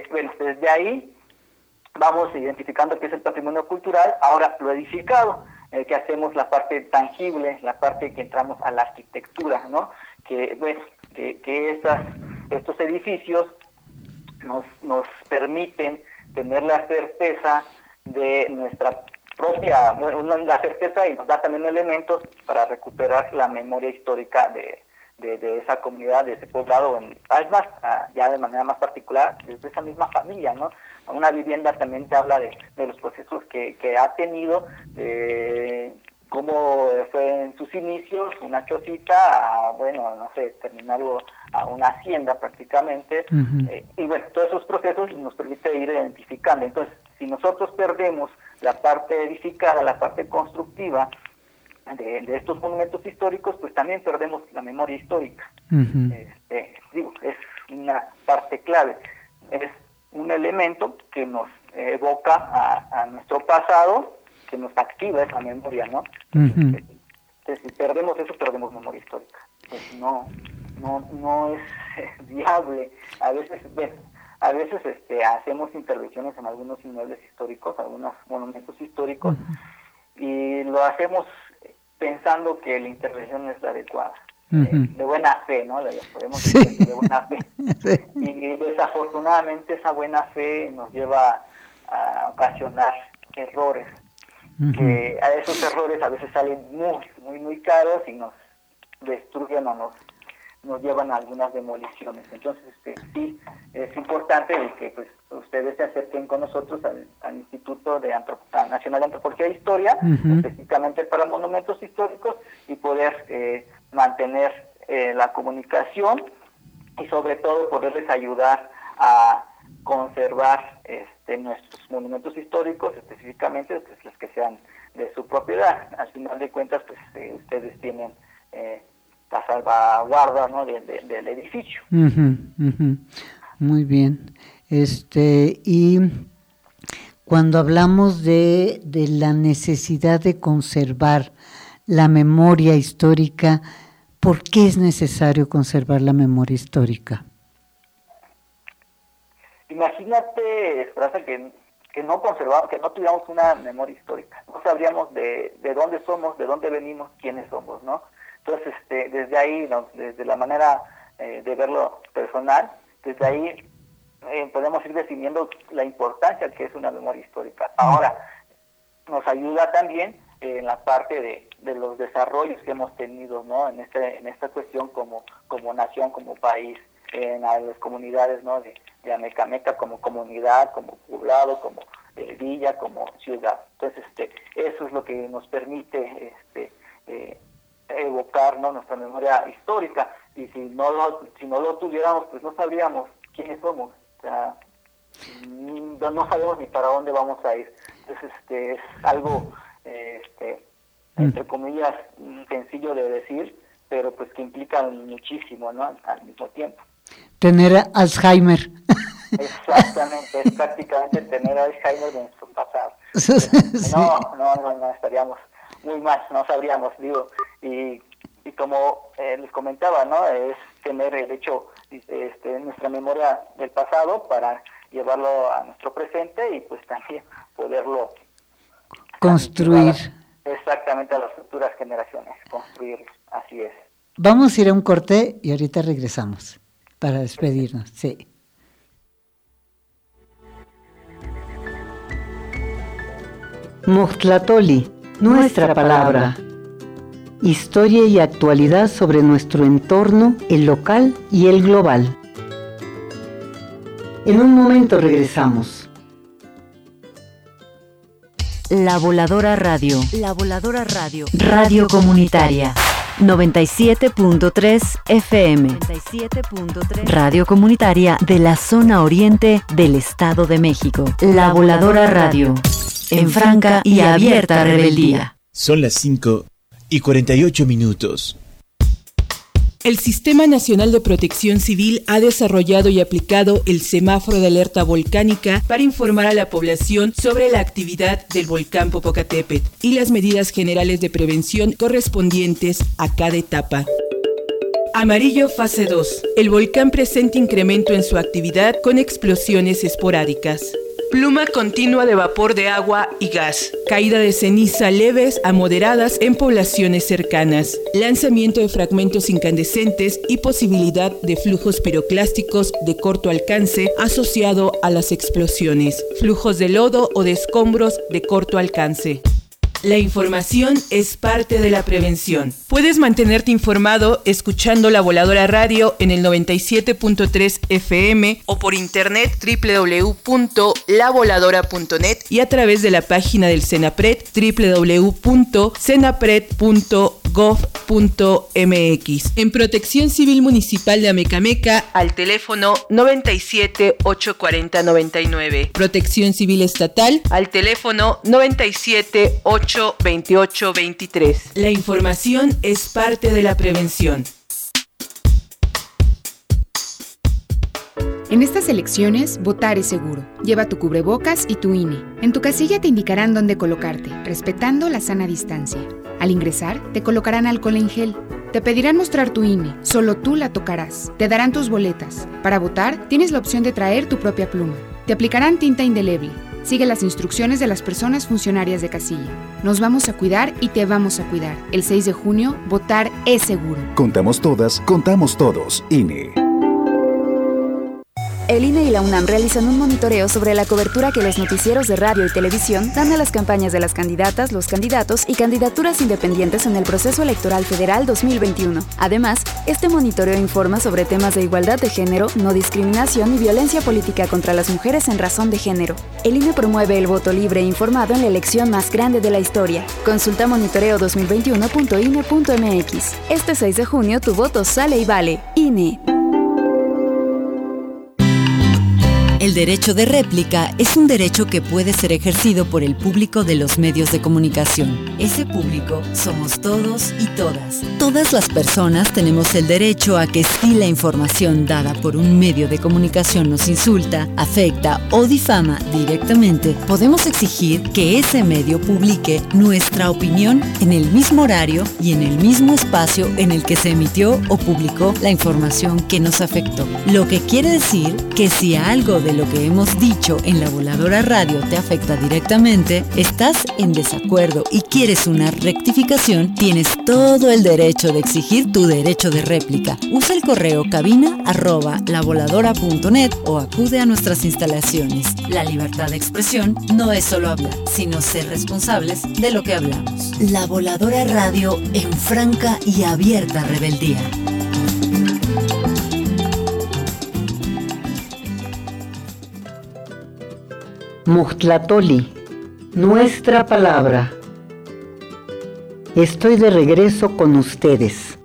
desde ahí vamos identificando qué es el patrimonio cultural. Ahora, lo edificado, que hacemos la parte tangible, la parte que entramos a la arquitectura, ¿no? Que estos edificios nos permiten tener la certeza de nuestra propia, la certeza, y nos da también elementos para recuperar la memoria histórica de esa comunidad, de ese poblado, además, ya de manera más particular, de esa misma familia, ¿no? Una vivienda también te habla de los procesos que ha tenido, cómo fue en sus inicios, una chocita, terminarlo a una hacienda prácticamente, y bueno, todos esos procesos nos permite ir identificando. Entonces, si nosotros perdemos la parte edificada, la parte constructiva de estos monumentos históricos, pues también perdemos la memoria histórica. Es una parte clave, es un elemento que nos evoca a nuestro pasado, que nos activa esa memoria, ¿no? Entonces, si perdemos eso, perdemos memoria histórica. Pues no es viable. A veces hacemos intervenciones en algunos inmuebles históricos, algunos monumentos históricos, y lo hacemos pensando que la intervención es la adecuada. De buena fe, ¿no? Podemos decir de buena fe. Y desafortunadamente esa buena fe nos lleva a ocasionar errores, que a esos errores a veces salen muy caros y nos destruyen o nos llevan a algunas demoliciones. Entonces, sí, es importante que pues ustedes se acerquen con nosotros al Instituto Nacional de Antropología e Historia, específicamente para monumentos históricos, y poder mantener la comunicación y sobre todo poderles ayudar a conservar nuestros monumentos históricos, específicamente pues, los que sean de su propiedad. Al final de cuentas, pues ustedes tienen la salvaguarda, ¿no? del edificio. Muy bien. Y cuando hablamos de la necesidad de conservar la memoria histórica, ¿por qué es necesario conservar la memoria histórica? Imagínate, Esperanza, que no conservamos, que no tuviéramos una memoria histórica. No sabríamos de dónde somos, de dónde venimos, quiénes somos, ¿no? Entonces, desde ahí, ¿no? Desde la manera de verlo personal, desde ahí podemos ir definiendo la importancia que es una memoria histórica. Ahora, nos ayuda también en la parte de los desarrollos que hemos tenido, ¿no? En esta cuestión como nación, como país, en las comunidades, ¿no? de Amecameca como comunidad, como poblado, como villa, como ciudad. Entonces, eso es lo que nos permite evocar, ¿no? Nuestra memoria histórica, y si no lo tuviéramos, pues no sabríamos quiénes somos. O sea, no sabemos ni para dónde vamos a ir. Entonces, es algo entre comillas sencillo de decir, pero pues que implica muchísimo, ¿no? Al mismo tiempo. Tener Alzheimer. Exactamente, es prácticamente tener Alzheimer de nuestro pasado. No, estaríamos muy mal, no sabríamos, digo, y como les comentaba, ¿no? Es tener el hecho, nuestra memoria del pasado para llevarlo a nuestro presente y pues también poderlo construir. Exactamente, a las futuras generaciones, construir, así es. Vamos a ir a un corte y ahorita regresamos para despedirnos, sí. Mojtlatoli, nuestra palabra. Historia y actualidad sobre nuestro entorno, el local y el global. En un momento regresamos. La Voladora Radio. La Voladora Radio. Radio comunitaria. 97.3 FM. 97.3. Radio comunitaria de la zona oriente del Estado de México. La Voladora Radio. En franca y abierta rebeldía. Son las 5:48. El Sistema Nacional de Protección Civil ha desarrollado y aplicado el semáforo de alerta volcánica para informar a la población sobre la actividad del volcán Popocatépetl y las medidas generales de prevención correspondientes a cada etapa. Amarillo fase 2. El volcán presenta incremento en su actividad con explosiones esporádicas. Pluma continua de vapor de agua y gas. Caída de ceniza leves a moderadas en poblaciones cercanas. Lanzamiento de fragmentos incandescentes y posibilidad de flujos piroclásticos de corto alcance asociado a las explosiones. Flujos de lodo o de escombros de corto alcance. La información es parte de la prevención. Puedes mantenerte informado escuchando La Voladora Radio en el 97.3 FM o por internet www.lavoladora.net y a través de la página del CENAPRED www.cenapred.gov.mx. En Protección Civil Municipal de Amecameca al teléfono 97 840 99. Protección Civil Estatal al teléfono 97 828 23. La información es parte de la prevención. En estas elecciones, votar es seguro. Lleva tu cubrebocas y tu INE. En tu casilla te indicarán dónde colocarte, respetando la sana distancia. Al ingresar, te colocarán alcohol en gel. Te pedirán mostrar tu INE, solo tú la tocarás. Te darán tus boletas. Para votar, tienes la opción de traer tu propia pluma. Te aplicarán tinta indeleble. Sigue las instrucciones de las personas funcionarias de casilla. Nos vamos a cuidar y te vamos a cuidar. El 6 de junio, votar es seguro. Contamos todas, contamos todos. INE. El INE y la UNAM realizan un monitoreo sobre la cobertura que los noticieros de radio y televisión dan a las campañas de las candidatas, los candidatos y candidaturas independientes en el proceso electoral federal 2021. Además, este monitoreo informa sobre temas de igualdad de género, no discriminación y violencia política contra las mujeres en razón de género. El INE promueve el voto libre e informado en la elección más grande de la historia. Consulta monitoreo2021.ine.mx. Este 6 de junio tu voto sale y vale. INE. El derecho de réplica es un derecho que puede ser ejercido por el público de los medios de comunicación. Ese público somos todos y todas. Todas las personas tenemos el derecho a que si la información dada por un medio de comunicación nos insulta, afecta o difama directamente, podemos exigir que ese medio publique nuestra opinión en el mismo horario y en el mismo espacio en el que se emitió o publicó la información que nos afectó. Lo que quiere decir que si algo de lo que hemos dicho en La Voladora Radio te afecta directamente, estás en desacuerdo y quieres una rectificación, tienes todo el derecho de exigir tu derecho de réplica. Usa el correo cabina@lavoladora.net o acude a nuestras instalaciones. La libertad de expresión no es solo hablar, sino ser responsables de lo que hablamos. La Voladora Radio en franca y abierta rebeldía. Muhtlatoli, nuestra palabra. Estoy de regreso con ustedes.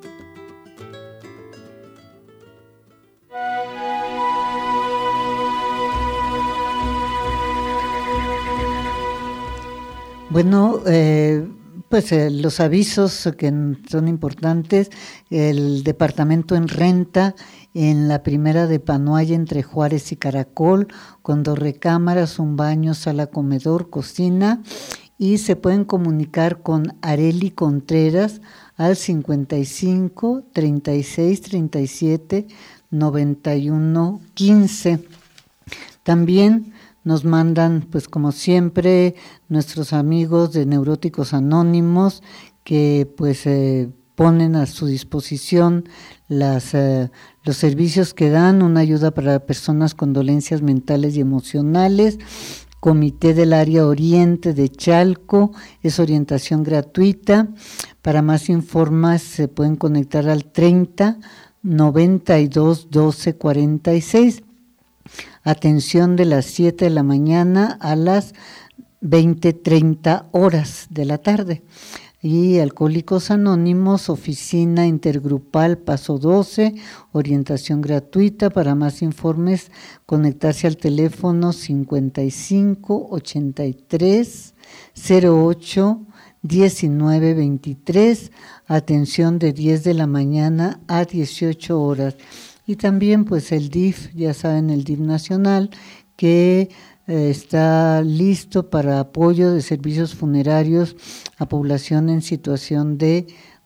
Bueno, los avisos que son importantes. El departamento en renta en la primera de Panoaya entre Juárez y Caracol, con 2 recámaras, un baño, sala, comedor, cocina, y se pueden comunicar con Areli Contreras al 55 36 37 91 15. También nos mandan, pues como siempre, nuestros amigos de Neuróticos Anónimos, que pues ponen a su disposición los servicios que dan, una ayuda para personas con dolencias mentales y emocionales. Comité del Área Oriente de Chalco, es orientación gratuita. Para más informes se pueden conectar al 30 92 12 46. Atención de las 7 de la mañana a las 20:30 horas de la tarde. Y Alcohólicos Anónimos, oficina intergrupal Paso 12, orientación gratuita. Para más informes, conectarse al teléfono 55 83 08 19 23, atención de 10 de la mañana a 18 horas. Y también pues el DIF, ya saben, el DIF nacional, que está listo para apoyo de servicios funerarios a población en situación de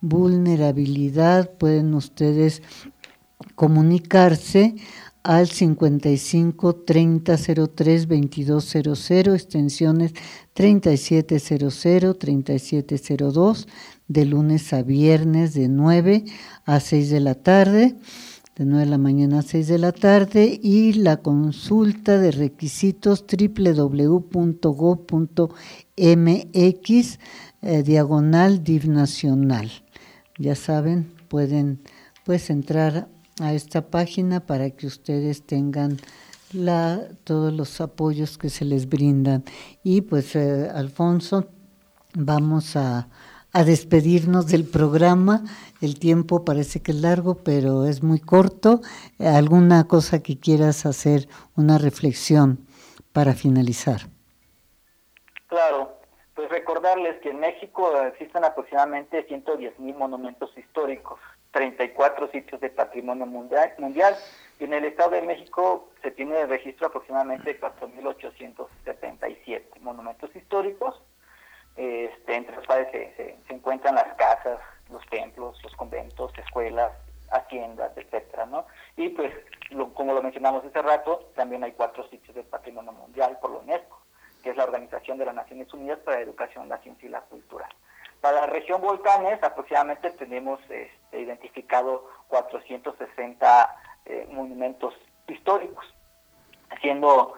vulnerabilidad, pueden ustedes comunicarse al 55 30 03 2200, extensiones 3700, 3702, de lunes a viernes de 9 a 6 de la tarde, de 9 de la mañana a 6 de la tarde, y la consulta de requisitos www.go.mx /DIF nacional. Ya saben, pueden entrar a esta página para que ustedes tengan todos los apoyos que se les brindan. Y pues Alfonso, vamos a despedirnos del programa. El tiempo parece que es largo, pero es muy corto. ¿Alguna cosa que quieras hacer, una reflexión para finalizar? Claro, pues recordarles que en México existen aproximadamente 110,000 monumentos históricos, 34 sitios de patrimonio mundial, y en el Estado de México se tiene de registro aproximadamente 4,877 monumentos históricos, entre los cuales se encuentran las casas, los templos, los conventos, escuelas, haciendas, etcétera, ¿no? Y pues, como lo mencionamos hace rato, también hay 4 sitios de patrimonio mundial por la UNESCO, que es la Organización de las Naciones Unidas para la Educación, la Ciencia y la Cultura. Para la región Volcanes, aproximadamente tenemos identificado 460 monumentos históricos, siendo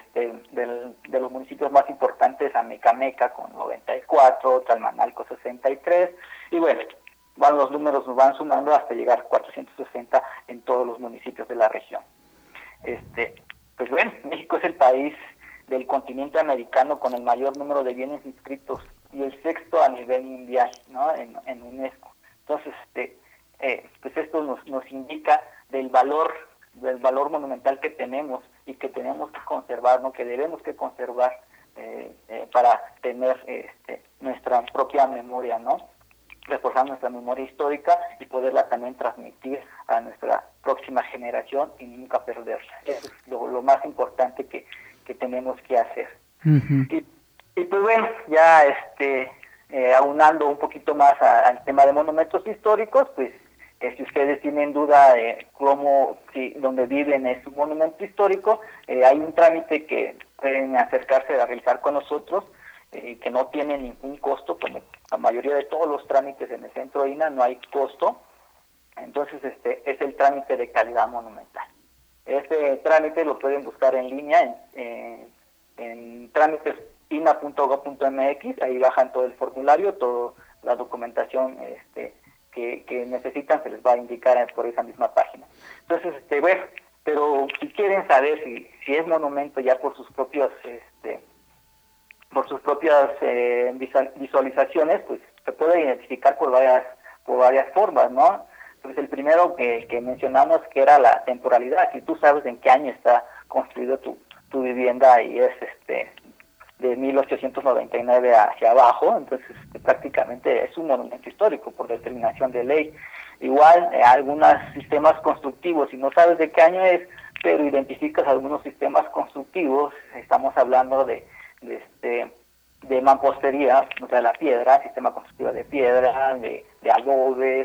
de los municipios más importantes Amecameca con 94, Talmanalco 63, y bueno, los números nos van sumando hasta llegar a 460 en todos los municipios de la región. Pues bueno, México es el país del continente americano con el mayor número de bienes inscritos y el 6º a nivel mundial, ¿no? en UNESCO. Entonces, pues esto nos indica del valor monumental que tenemos y que tenemos que conservar, ¿no? Que debemos que conservar para tener nuestra propia memoria, ¿no? Reforzar nuestra memoria histórica y poderla también transmitir a nuestra próxima generación y nunca perderla. Eso es lo más importante que tenemos que hacer. Uh-huh. Y pues bueno, ya aunando un poquito más al tema de monumentos históricos, pues si ustedes tienen duda de donde viven es un monumento histórico, hay un trámite que pueden acercarse a realizar con nosotros, que no tiene ningún costo, como la mayoría de todos los trámites en el centro INAH no hay costo. Entonces es el trámite de calidad monumental. Este trámite lo pueden buscar en línea en trámitesina.gov.mx, ahí bajan todo el formulario, toda la documentación que necesitan se les va a indicar por esa misma página. Entonces, bueno, pero si quieren saber si es monumento ya por sus propias visualizaciones, pues se puede identificar por varias formas, ¿no? Pues el primero que mencionamos, que era la temporalidad. Si tú sabes en qué año está construido tu vivienda y es de 1899 hacia abajo, entonces prácticamente es un monumento histórico por determinación de ley. Igual algunos sistemas constructivos, si no sabes de qué año es, pero identificas algunos sistemas constructivos, estamos hablando de mampostería, o sea, la piedra, sistema constructivo de piedra, de adobes,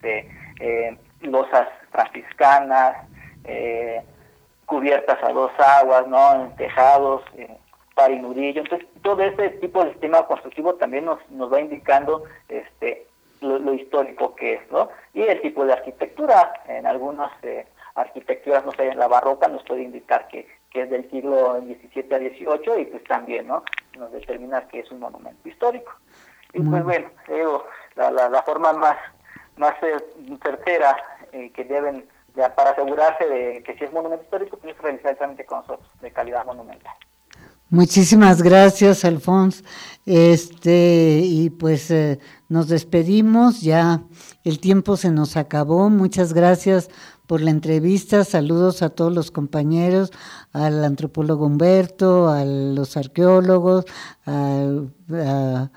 losas franciscanas, cubiertas a 2 aguas, ¿no? Tejados, parinudillo. Entonces, todo ese tipo de sistema constructivo también nos va indicando lo histórico que es, ¿no? Y el tipo de arquitectura. En algunas arquitecturas, no sé, en la barroca nos puede indicar que es del siglo XVII a XVIII, y pues también, ¿no? Nos determina que es un monumento histórico. Y pues bueno, la forma más certera que deben, para asegurarse de que si es monumento histórico, pues realizar el trámite con nosotros de calidad monumental. Muchísimas gracias, Alfonso. Y pues nos despedimos, ya el tiempo se nos acabó. Muchas gracias por la entrevista. Saludos a todos los compañeros, al antropólogo Humberto, a los arqueólogos, a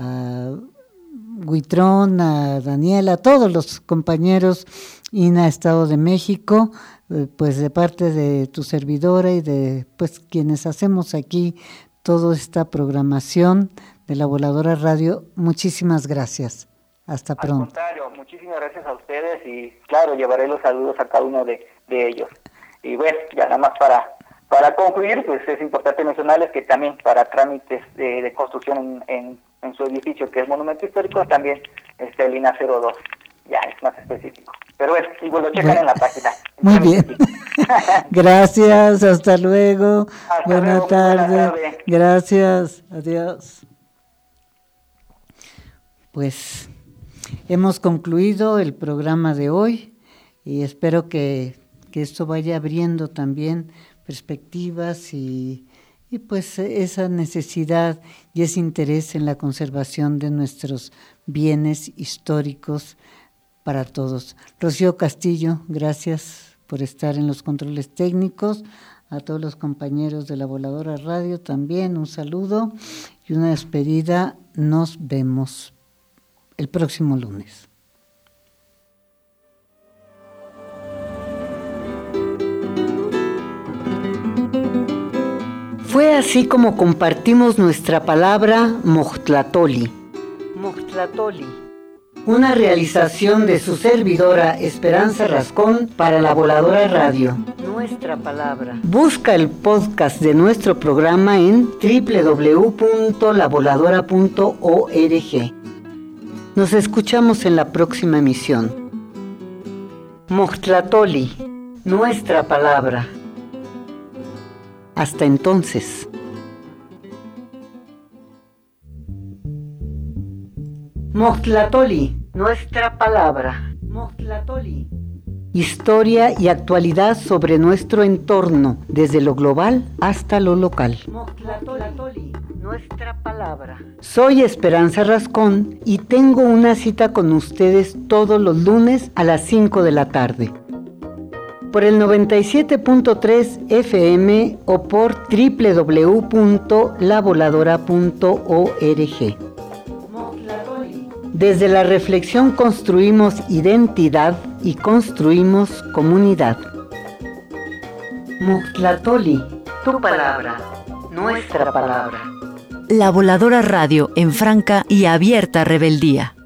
Huitrón, a Daniela, a todos los compañeros INAH Estado de México, pues de parte de tu servidora y de pues quienes hacemos aquí toda esta programación de La Voladora Radio. Muchísimas gracias. Hasta pronto. Al contrario, muchísimas gracias a ustedes y claro, llevaré los saludos a cada uno de ellos. Y bueno, ya nada más para concluir, pues es importante mencionarles que también para trámites de construcción en su edificio, que es monumento histórico, también está el INA 02, ya es más específico. Pero bueno, igual lo checan en la página. Muy bien. Gracias, hasta luego. Buenas tardes. Gracias, adiós. Pues hemos concluido el programa de hoy y espero que esto vaya abriendo también perspectivas y pues esa necesidad y ese interés en la conservación de nuestros bienes históricos para todos. Rocío Castillo, gracias por estar en los controles técnicos. A todos los compañeros de La Voladora Radio también un saludo y una despedida. Nos vemos el próximo lunes. Fue así como compartimos nuestra palabra Moxtlatoli. Moxtlatoli, una realización de su servidora Esperanza Rascón para La Voladora Radio. Nuestra palabra. Busca el podcast de nuestro programa en www.lavoladora.org. Nos escuchamos en la próxima emisión. Moxtlatoli, nuestra palabra. Hasta entonces. Moxtlatoli, nuestra palabra. Moxtlatoli. Historia y actualidad sobre nuestro entorno, desde lo global hasta lo local. Moxtlatoli, nuestra palabra. Soy Esperanza Rascón y tengo una cita con ustedes todos los lunes a las 5 de la tarde. Por el 97.3 FM o por www.lavoladora.org. Desde la reflexión construimos identidad y construimos comunidad. Moxtlatoli, tu palabra, nuestra palabra. La Voladora Radio en franca y abierta rebeldía.